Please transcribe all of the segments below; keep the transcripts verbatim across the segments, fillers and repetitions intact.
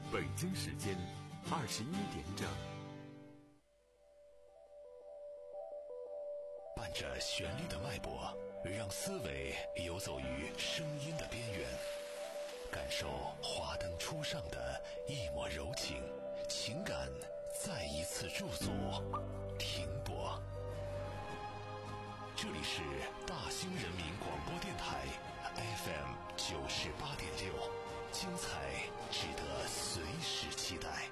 北京时间二十一点整。 伴着旋律的脉搏，让思维游走于声音的边缘，感受华灯初上的一抹柔情，情感再一次驻足停泊。这里是大兴人民广播电台 F M 九十八点六，精彩值得随时期待。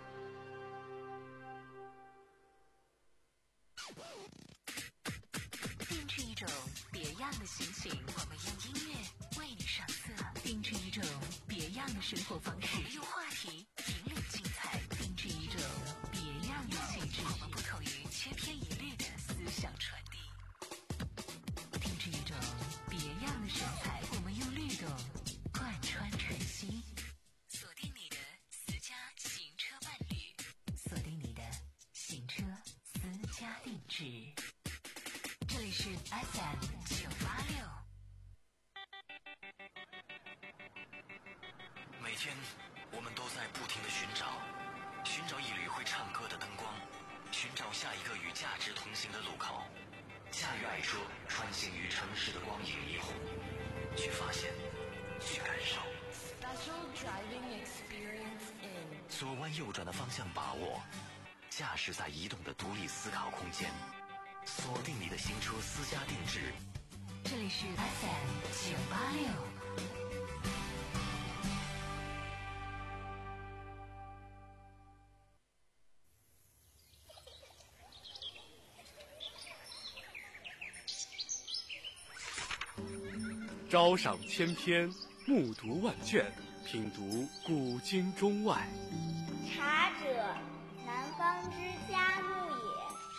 定制一种别样的心情，我们用音乐为你上色；定制一种别样的生活方式，我们用话题引领精彩；定制一种别样的气质，我们不同于千篇一律的思想传递；定制一种别样的神采，我们用律动贯穿晨曦。锁定你的私家行车伴侣，锁定你的行车私家定制。这里是 F M 九八六。 每天我们都在不停地寻找，寻找一缕会唱歌的灯光，寻找下一个与价值同行的路口。驾驭爱车，穿行于城市的光影霓虹，去发现，去感受。 Special driving experience in 左弯右转的方向把握，驾驶在移动的独立思考空间。锁定你的行车私家定制， 这里是 F M 九八六。 朝赏千篇，暮读万卷，品读古今中外。 茶者，南方之佳木也。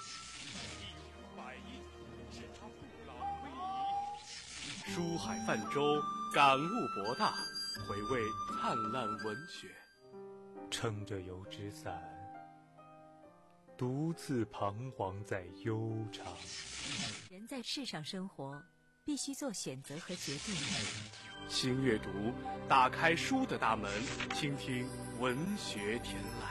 书海泛舟，感悟博大，回味灿烂文学。 撑着油纸伞，独自彷徨在悠长。 人在世上生活，必须做选择和决定。 新阅读，打开书的大门，倾听文学天籁。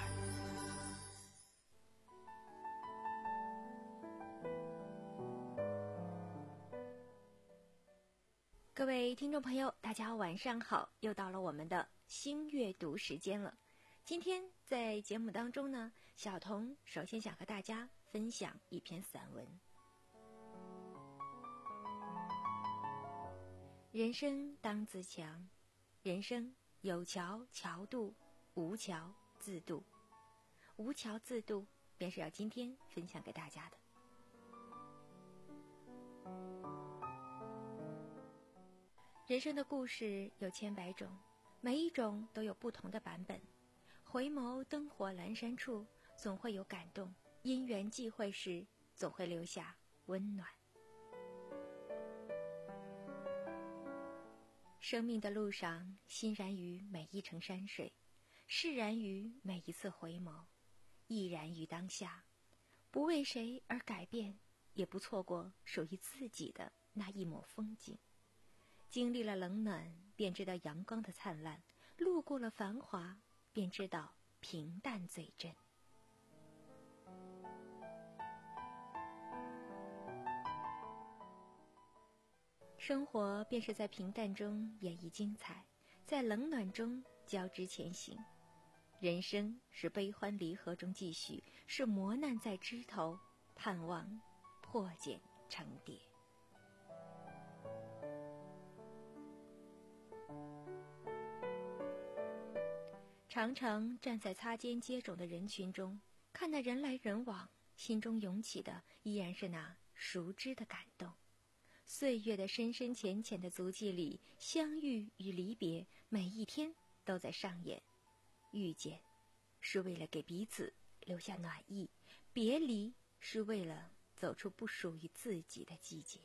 各位听众朋友，大家晚上好，又到了我们的新阅读时间了。今天在节目当中呢，小童首先想和大家分享一篇散文。人生当自强，人生有桥桥渡，无桥自渡。无桥自渡便是要今天分享给大家的。人生的故事有千百种，每一种都有不同的版本。回眸灯火阑珊处，总会有感动；因缘际会时，总会留下温暖。生命的路上，欣然于每一程山水，释然于每一次回眸，毅然于当下，不为谁而改变，也不错过属于自己的那一抹风景。经历了冷暖，便知道阳光的灿烂；路过了繁华，便知道平淡最真。生活便是在平淡中演绎精彩，在冷暖中交织前行。人生是悲欢离合中继续，是磨难在枝头，盼望破茧成蝶。常常站在擦肩接踵的人群中，看那人来人往，心中涌起的依然是那熟知的感动。岁月的深深浅浅的足迹里，相遇与离别每一天都在上演。遇见是为了给彼此留下暖意，别离是为了走出不属于自己的季节。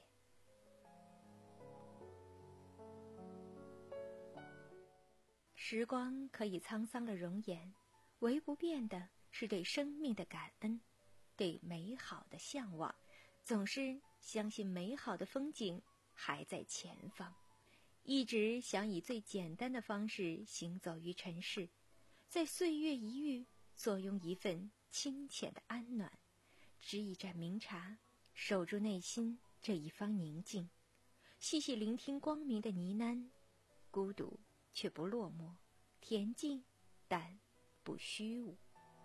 时光可以沧桑了容颜，唯不变的是对生命的感恩，对美好的向往，总是相信美好的风景还在前方，一直想以最简单的方式行走于尘世， 在岁月一遇，坐拥一份清浅的安暖，执一盏明茶，守住内心这一方宁静，细细聆听光明的呢喃，孤独却不落寞，恬静但不虚无。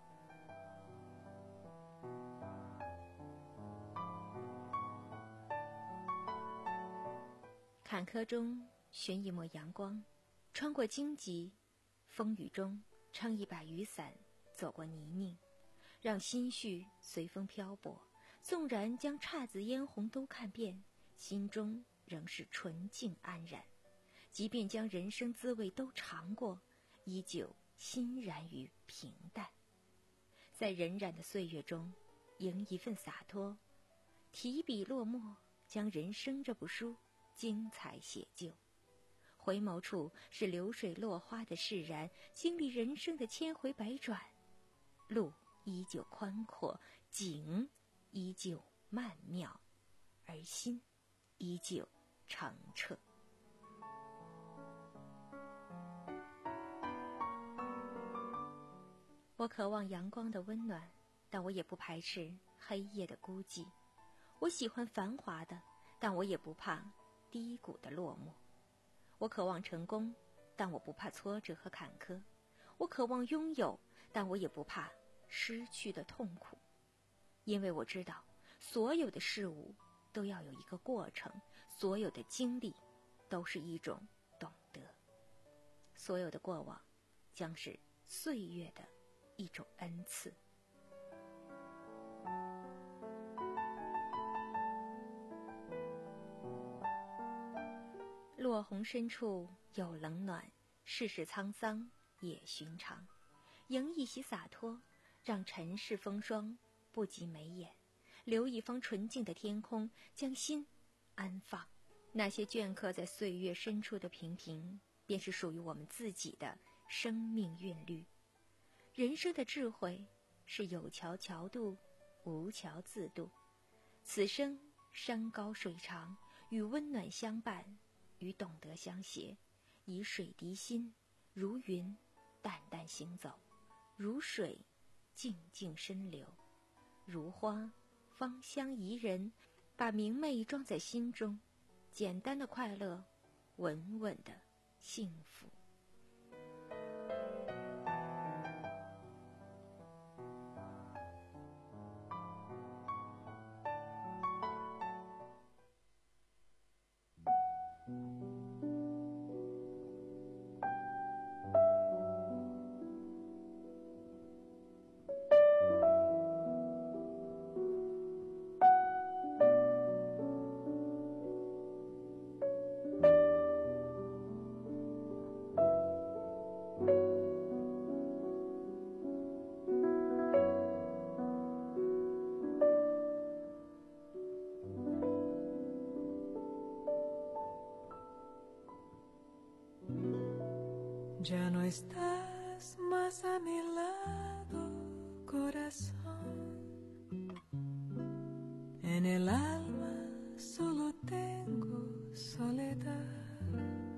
坎坷中寻一抹阳光，穿过荆棘，风雨中撑一把雨伞，走过泥泞，让心绪随风漂泊。纵然将姹紫嫣红都看遍，心中仍是纯净安然。即便将人生滋味都尝过，依旧欣然于平淡。在荏苒的岁月中，迎一份洒脱，提笔落墨，将人生这部书精彩写就。回眸处是流水落花的释然，经历人生的千回百转，路依旧宽阔，景依旧曼妙，而心依旧澄澈。我渴望阳光的温暖，但我也不排斥黑夜的孤寂。我喜欢繁华的，但我也不怕低谷的落寞。我渴望成功，但我不怕挫折和坎坷。我渴望拥有，但我也不怕失去的痛苦。因为我知道，所有的事物都要有一个过程，所有的经历都是一种懂得，所有的过往将是岁月的一种恩赐。落红深处有冷暖，世事沧桑也寻常。迎一袭洒脱，让尘世风霜不及眉眼，留一方纯净的天空，将心安放。那些镌刻在岁月深处的平平，便是属于我们自己的生命韵律。人生的智慧是有桥桥渡，无桥自渡。此生山高水长，与温暖相伴，与懂得相携，以水涤心，如云淡淡行走，如水静静深流，如花芳香宜人，把明媚装在心中，简单的快乐，稳稳的幸福。 Ya no estás más a mi lado, corazón. En el alma solo tengo soledad.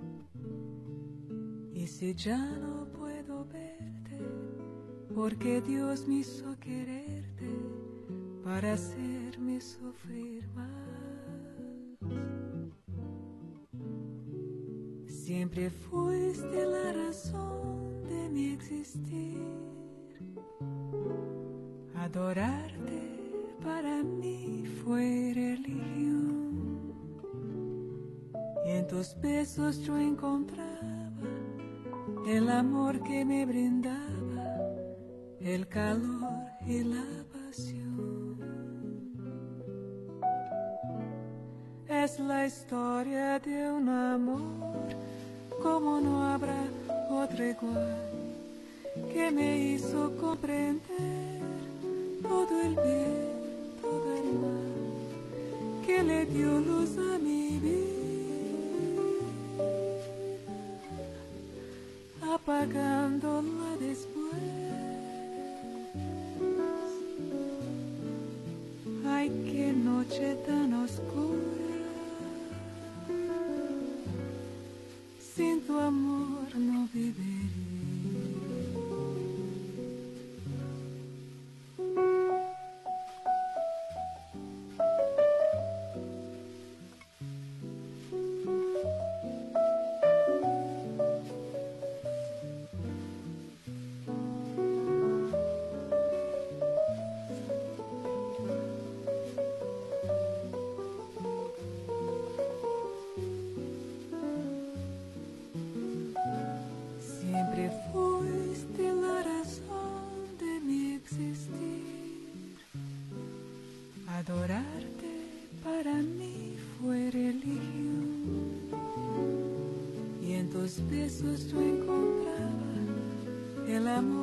Y si ya no puedo verte, porque Dios me hizo quererte para hacerme sufrir más. Siempre fuiste la razón de mi existir. Adorarte para mí fue religión. Y en tus besos yo encontraba el amor que me brindaba, el calor y la pasión. Es la historia de un amor como no habrá otro igual, que me hizo comprender todo el bien, todo el mal, que le dio luz a mi vida, apagándola después. Ay, qué noche tan oscura. Sin tu amor no viviré.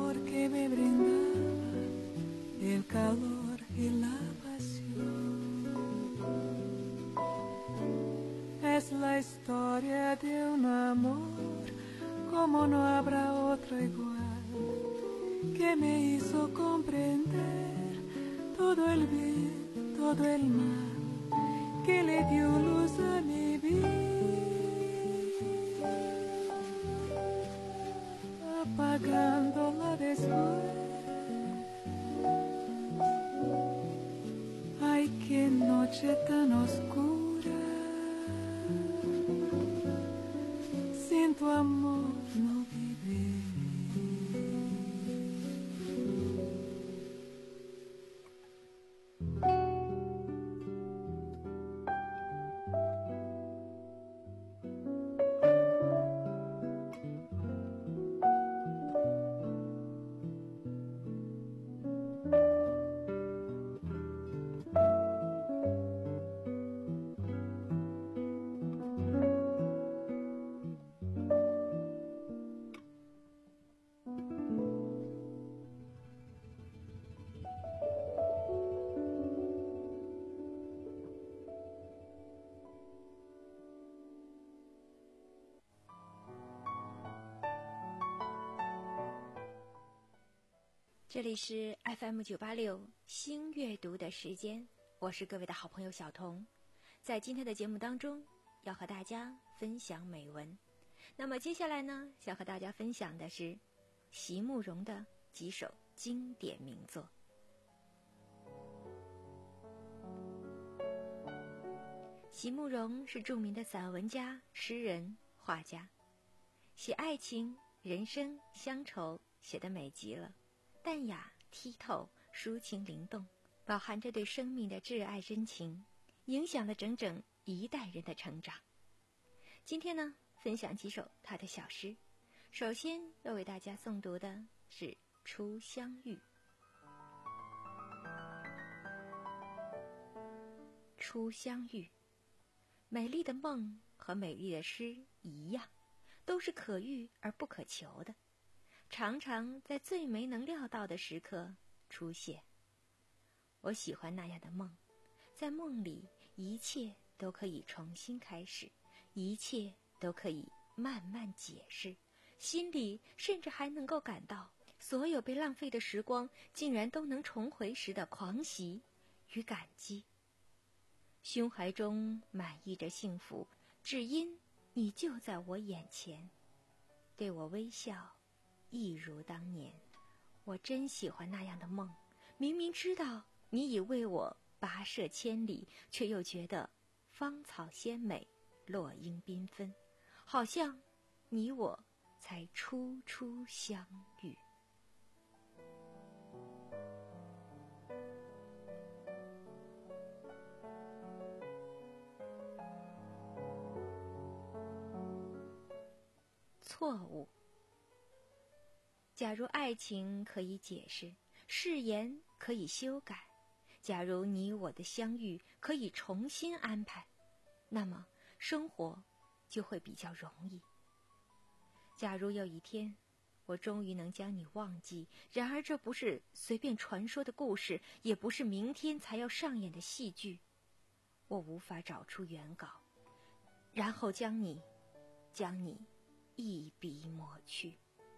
amor que me brindaba el calor y la pasión. Es la historia de un amor como no habrá otro igual, que me hizo comprender todo el bien, todo el mal, que le dio luz a mi vida, apagándola después. Ay, qué noche tan oscura, sin tu amor no viviré. 这里是 F M 九八六新阅读的时间，我是各位的好朋友小童。在今天的节目当中，要和大家分享美文。那么接下来呢，想和大家分享的是席慕容的几首经典名作。席慕容是著名的散文家、诗人、画家，写爱情、人生、乡愁写得美极了，淡雅剔透，抒情灵动，饱含着对生命的挚爱真情，影响了整整一代人的成长。今天呢，分享几首他的小诗。首先要为大家诵读的是《初相遇》。初相遇，美丽的梦和美丽的诗一样，都是可遇而不可求的，常常在最没能料到的时刻出现。我喜欢那样的梦，在梦里一切都可以重新开始，一切都可以慢慢解释，心里甚至还能够感到所有被浪费的时光竟然都能重回时的狂喜与感激。胸怀中满溢着幸福，只因你就在我眼前，对我微笑一如当年。我真喜欢那样的梦，明明知道你已为我跋涉千里，却又觉得芳草鲜美，落英缤纷，好像你我才初初相遇。错误。假如爱情可以解释，誓言可以修改，假如你我的相遇可以重新安排，那么生活就会比较容易。假如有一天我终于能将你忘记，然而这不是随便传说的故事，也不是明天才要上演的戏剧，我无法找出原稿，然后将你将你一笔抹去。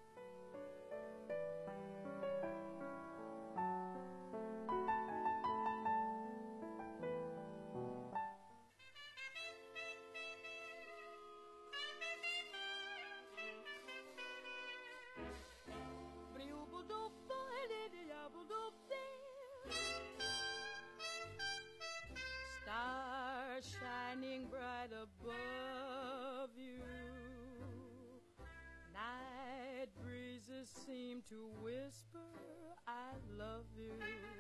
Stars shining bright above you, night breezes seem to whisper I love you,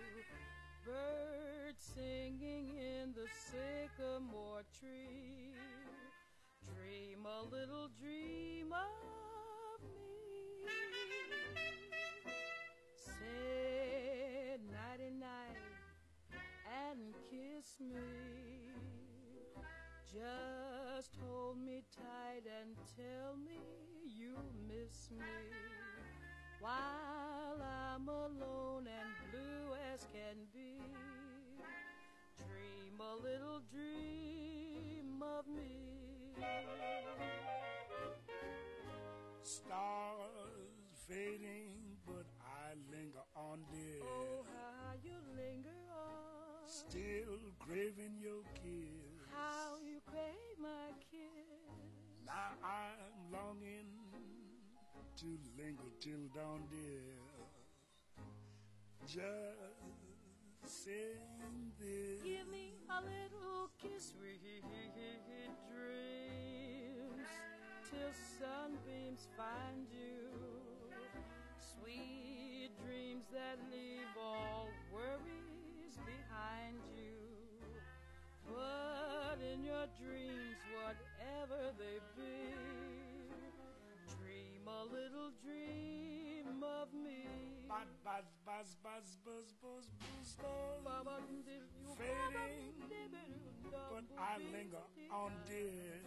birds singing in the sycamore tree, dream a little dream of me, say nighty-night and kiss me, just hold me tight and tell me you miss me, while can be. Dream a little dream of me. Stars fading, but I linger on, dear. Oh, how you linger on. Still craving your kiss. How you crave my kiss. Now I'm longing to linger till dawn, dear. Just saying this. Give me a little kiss, sweet dreams, till sunbeams find you. Sweet dreams that leave all worries behind you. But in your dreams, whatever they be, dream a little dream of me. Buzz, buzz, buzz, buzz, buzz, buzz, buzz, buzz. Fading, but I linger on, dear.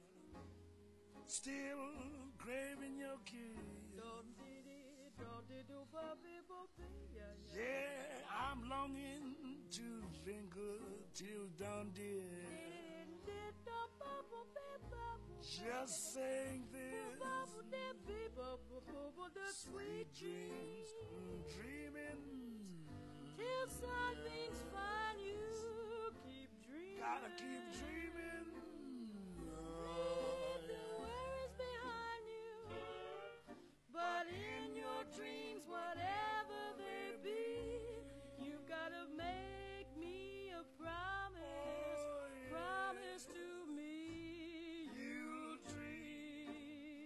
Still craving your kiss. Yeah, I'm longing to linger till dawn, dear. Just saying this. Sweet dreams, dreaming till sunbeams find you. Keep dreaming. Gotta keep dreaming. Leave the worries behind you. But in your dreams, whatever they be, you gotta make me a promise. Oh, yeah. Promise to me you'll dream.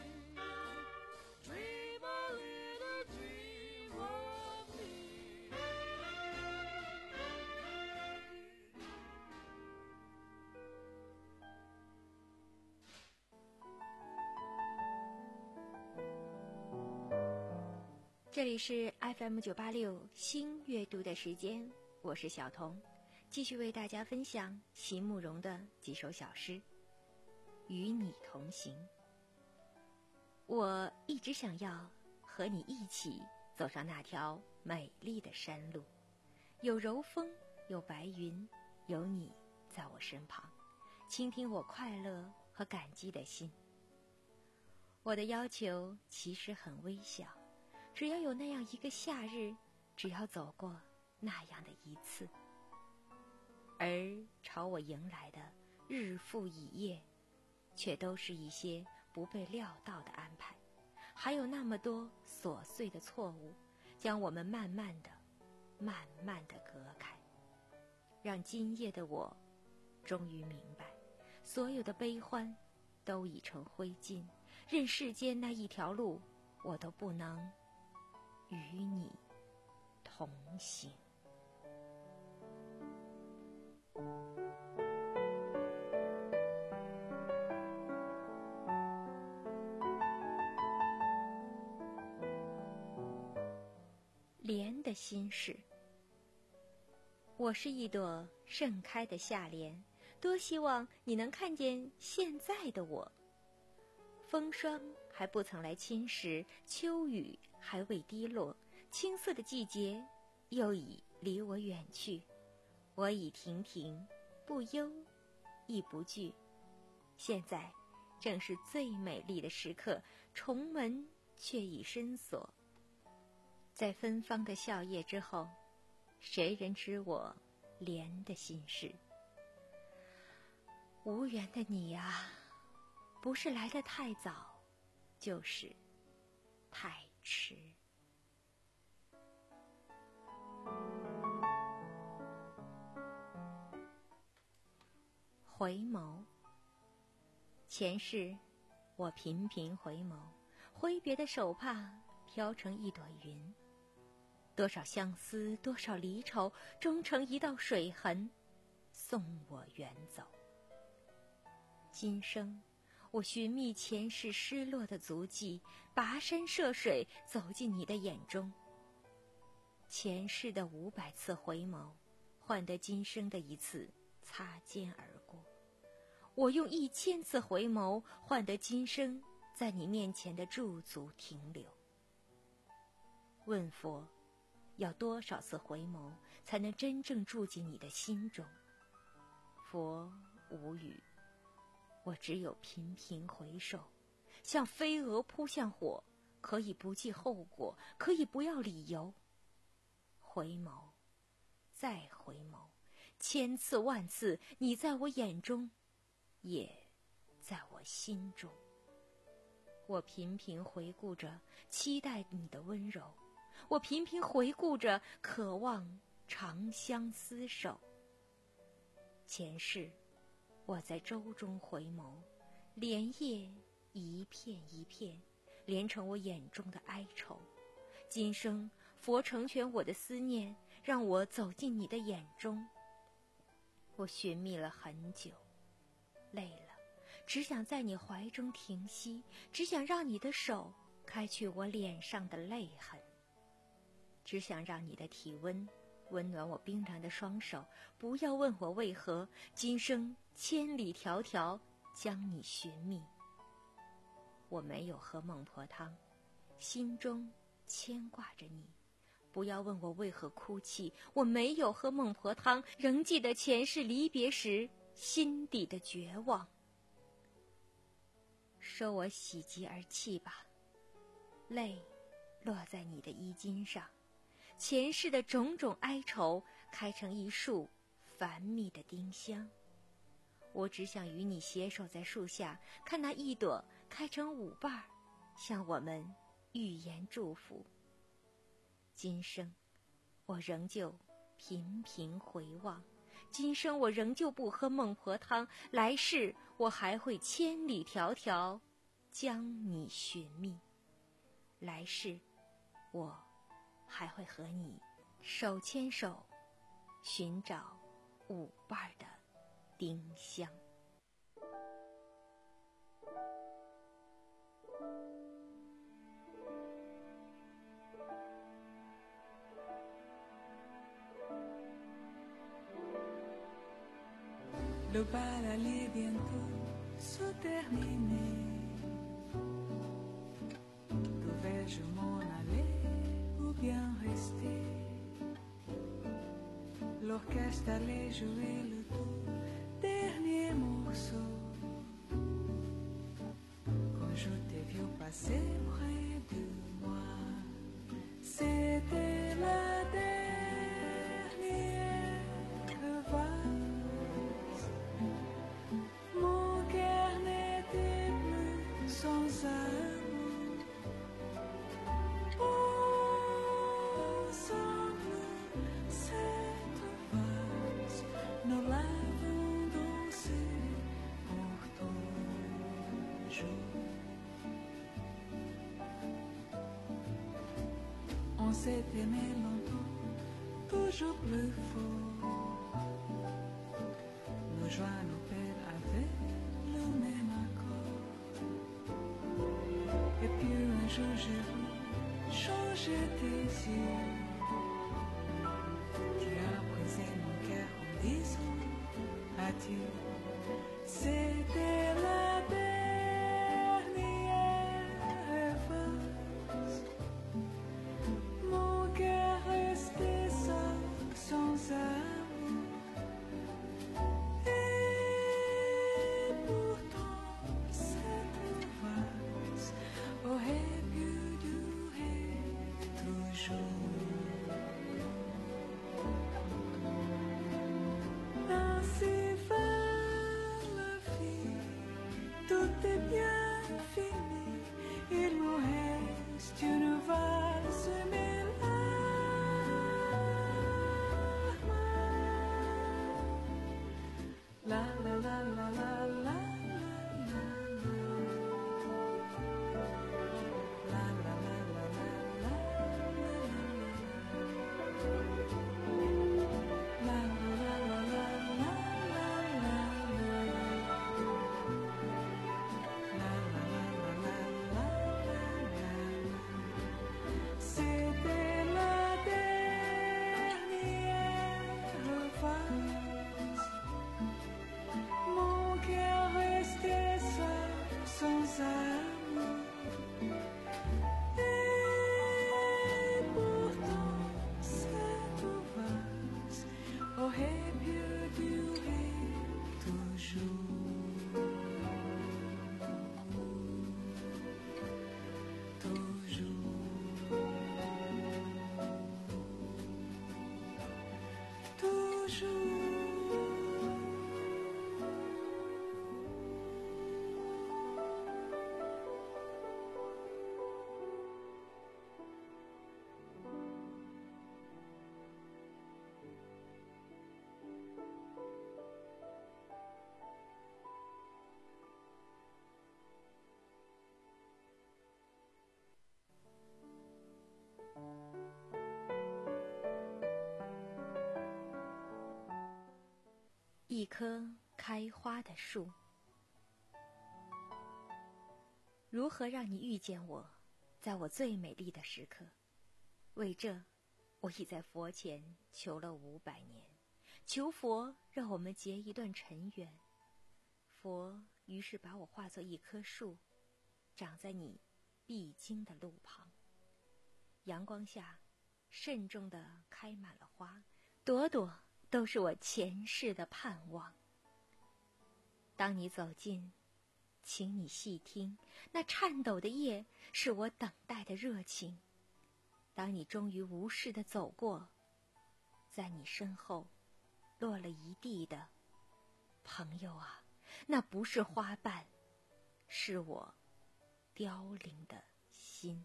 Dream a little dream of me. 这里是 F M 九八六新阅读的时间，我是小童，继续为大家分享席慕容的几首小诗《与你同行》。我一直想要和你一起走上那条美丽的山路，有柔风，有白云，有你在我身旁，倾听我快乐和感激的心。我的要求其实很微小，只要有那样一个夏日，只要走过那样的一次。而朝我迎来的日复一夜，却都是一些不被料到的安排，还有那么多琐碎的错误，将我们慢慢的、慢慢的隔开，让今夜的我终于明白，所有的悲欢都已成灰烬，任世间那一条路，我都不能与你同行。莲的心事。我是一朵盛开的夏莲，多希望你能看见现在的我。风霜还不曾来侵蚀，秋雨还未滴落，青涩的季节又已离我远去。我已亭亭，不忧亦不惧。现在正是最美丽的时刻，重门却已深锁。在芬芳的笑靥之后，谁人知我莲的心事？无缘的你啊，不是来得太早，就是太迟。回眸。前世我频频回眸，挥别的手帕飘成一朵云，多少相思，多少离愁，终成一道水痕，送我远走。今生我寻觅前世失落的足迹，跋山涉水走进你的眼中。前世的五百次回眸，换得今生的一次擦肩而过。我用一千次回眸，换得今生在你面前的驻足停留。问佛， 要多少次回眸，才能真正住进你的心中？佛无语，我只有频频回首，像飞蛾扑向火，可以不计后果，可以不要理由。回眸，再回眸，千次万次，你在我眼中，也在我心中。我频频回顾着，期待你的温柔；我频频回顾着，渴望长相厮守。前世，我在舟中回眸，莲叶一片一片，连成我眼中的哀愁。今生，佛成全我的思念，让我走进你的眼中。我寻觅了很久，累了，只想在你怀中停息，只想让你的手开去我脸上的泪痕，只想让你的体温温暖我冰凉的双手。不要问我为何，今生千里迢迢将你寻觅。我没有喝孟婆汤，心中牵挂着你。不要问我为何哭泣，我没有喝孟婆汤，仍记得前世离别时心底的绝望。收我喜极而泣吧，泪落在你的衣襟上，前世的种种哀愁开成一束繁密的丁香。我只想与你携手在树下，看那一朵开成五瓣，向我们预言祝福。今生我仍旧频频回望，今生我仍旧不喝孟婆汤，来世我还会千里迢迢将你寻觅。来世我还会和你手牵手，寻找五瓣的丁香。 Le bal allait bientôt se terminer. Devais-je m'en aller ou bien rester? L'orchestre allait jouer le tout dernier morceau. Quand je t'ai vu passer près de moi, c'était la dernière valse. Mon cœur n'était plus sans amour. Ensemble, cette valse, nous l'avons dansée pour toujours. On s'est aimé longtemps, toujours plus fort. Nos joies, nos peines avaient le même accord. Et puis un jour j'ai vu changer tes yeux. Tu as brisé mon cœur en disant adieu. C'était la dernière valse. Mon cœur restait seul, sans amour. Et pourtant cette valse aurait pu durer toujours. Ainsi va la vie, tout est bien fini. Il nous reste une valse, mes larmes. La la la la la la. C'était la dernière valse. Mon cœur 一棵开花的树。如何让你遇见我，在我最美丽的时刻？为这，我已在佛前求了五百年，求佛让我们结一段尘缘。佛于是把我化作一棵树，长在你必经的路旁。阳光下，慎重地开满了花，朵朵都是我前世的盼望。当你走近，请你细听，那颤抖的叶是我等待的热情。当你终于无视地走过，在你身后落了一地的朋友啊，那不是花瓣，是我凋零的心。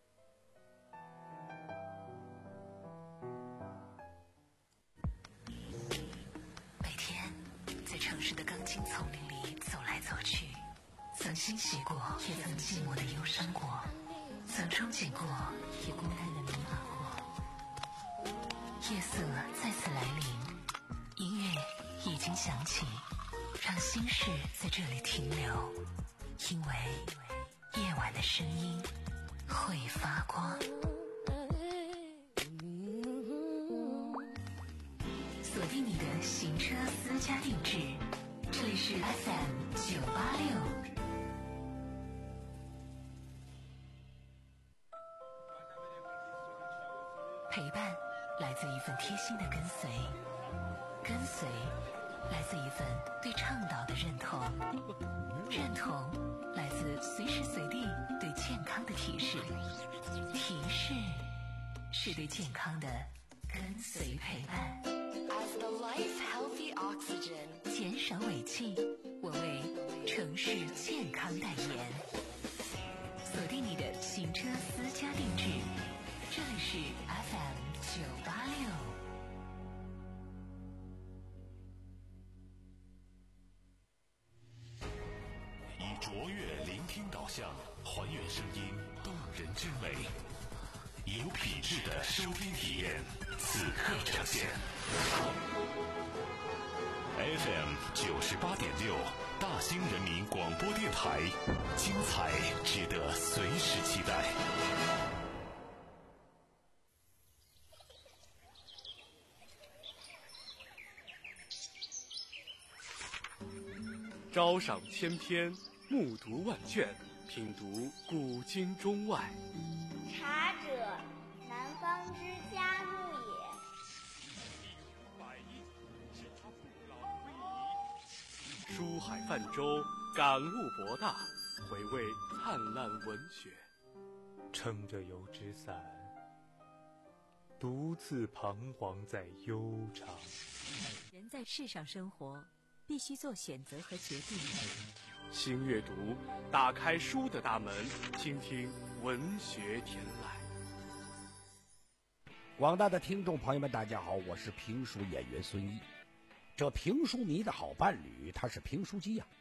每天在城市的钢筋丛林里走来走去，曾欣喜过，也曾寂寞的忧伤过，曾憧憬过，也孤单的迷茫过。夜色再次来临，音乐已经响起，让心事在这里停留，因为夜晚的声音会发光。锁定你的行车私家定制，这里是 F M 九八六。陪伴来自一份贴心的跟随，跟随来自一份对倡导的认同，认同来自随时随地对健康的提示，提示是对健康的跟随陪伴。As the life healthy oxygen， 减少尾气，我为城市健康代言。锁定你的行车私家定制，这里是 F M 九八六。 以卓越聆听导向，还原声音动人之美，有品质的收听体验，此刻呈现。F M 九十八点六，大兴人民广播电台，精彩值得随时期待。 朝赏千篇，暮读万卷，品读古今中外。 茶者，南方之嘉木也。 书海泛舟，感悟博大，回味灿烂文学。 撑着油纸伞，独自彷徨在悠长。 人在世上生活，必须做选择和决定。 新阅读，打开书的大门，倾听文学天籁。 广大的听众朋友们，大家好，我是评书演员孙一。这评书迷的好伴侣，他是评书机呀、啊。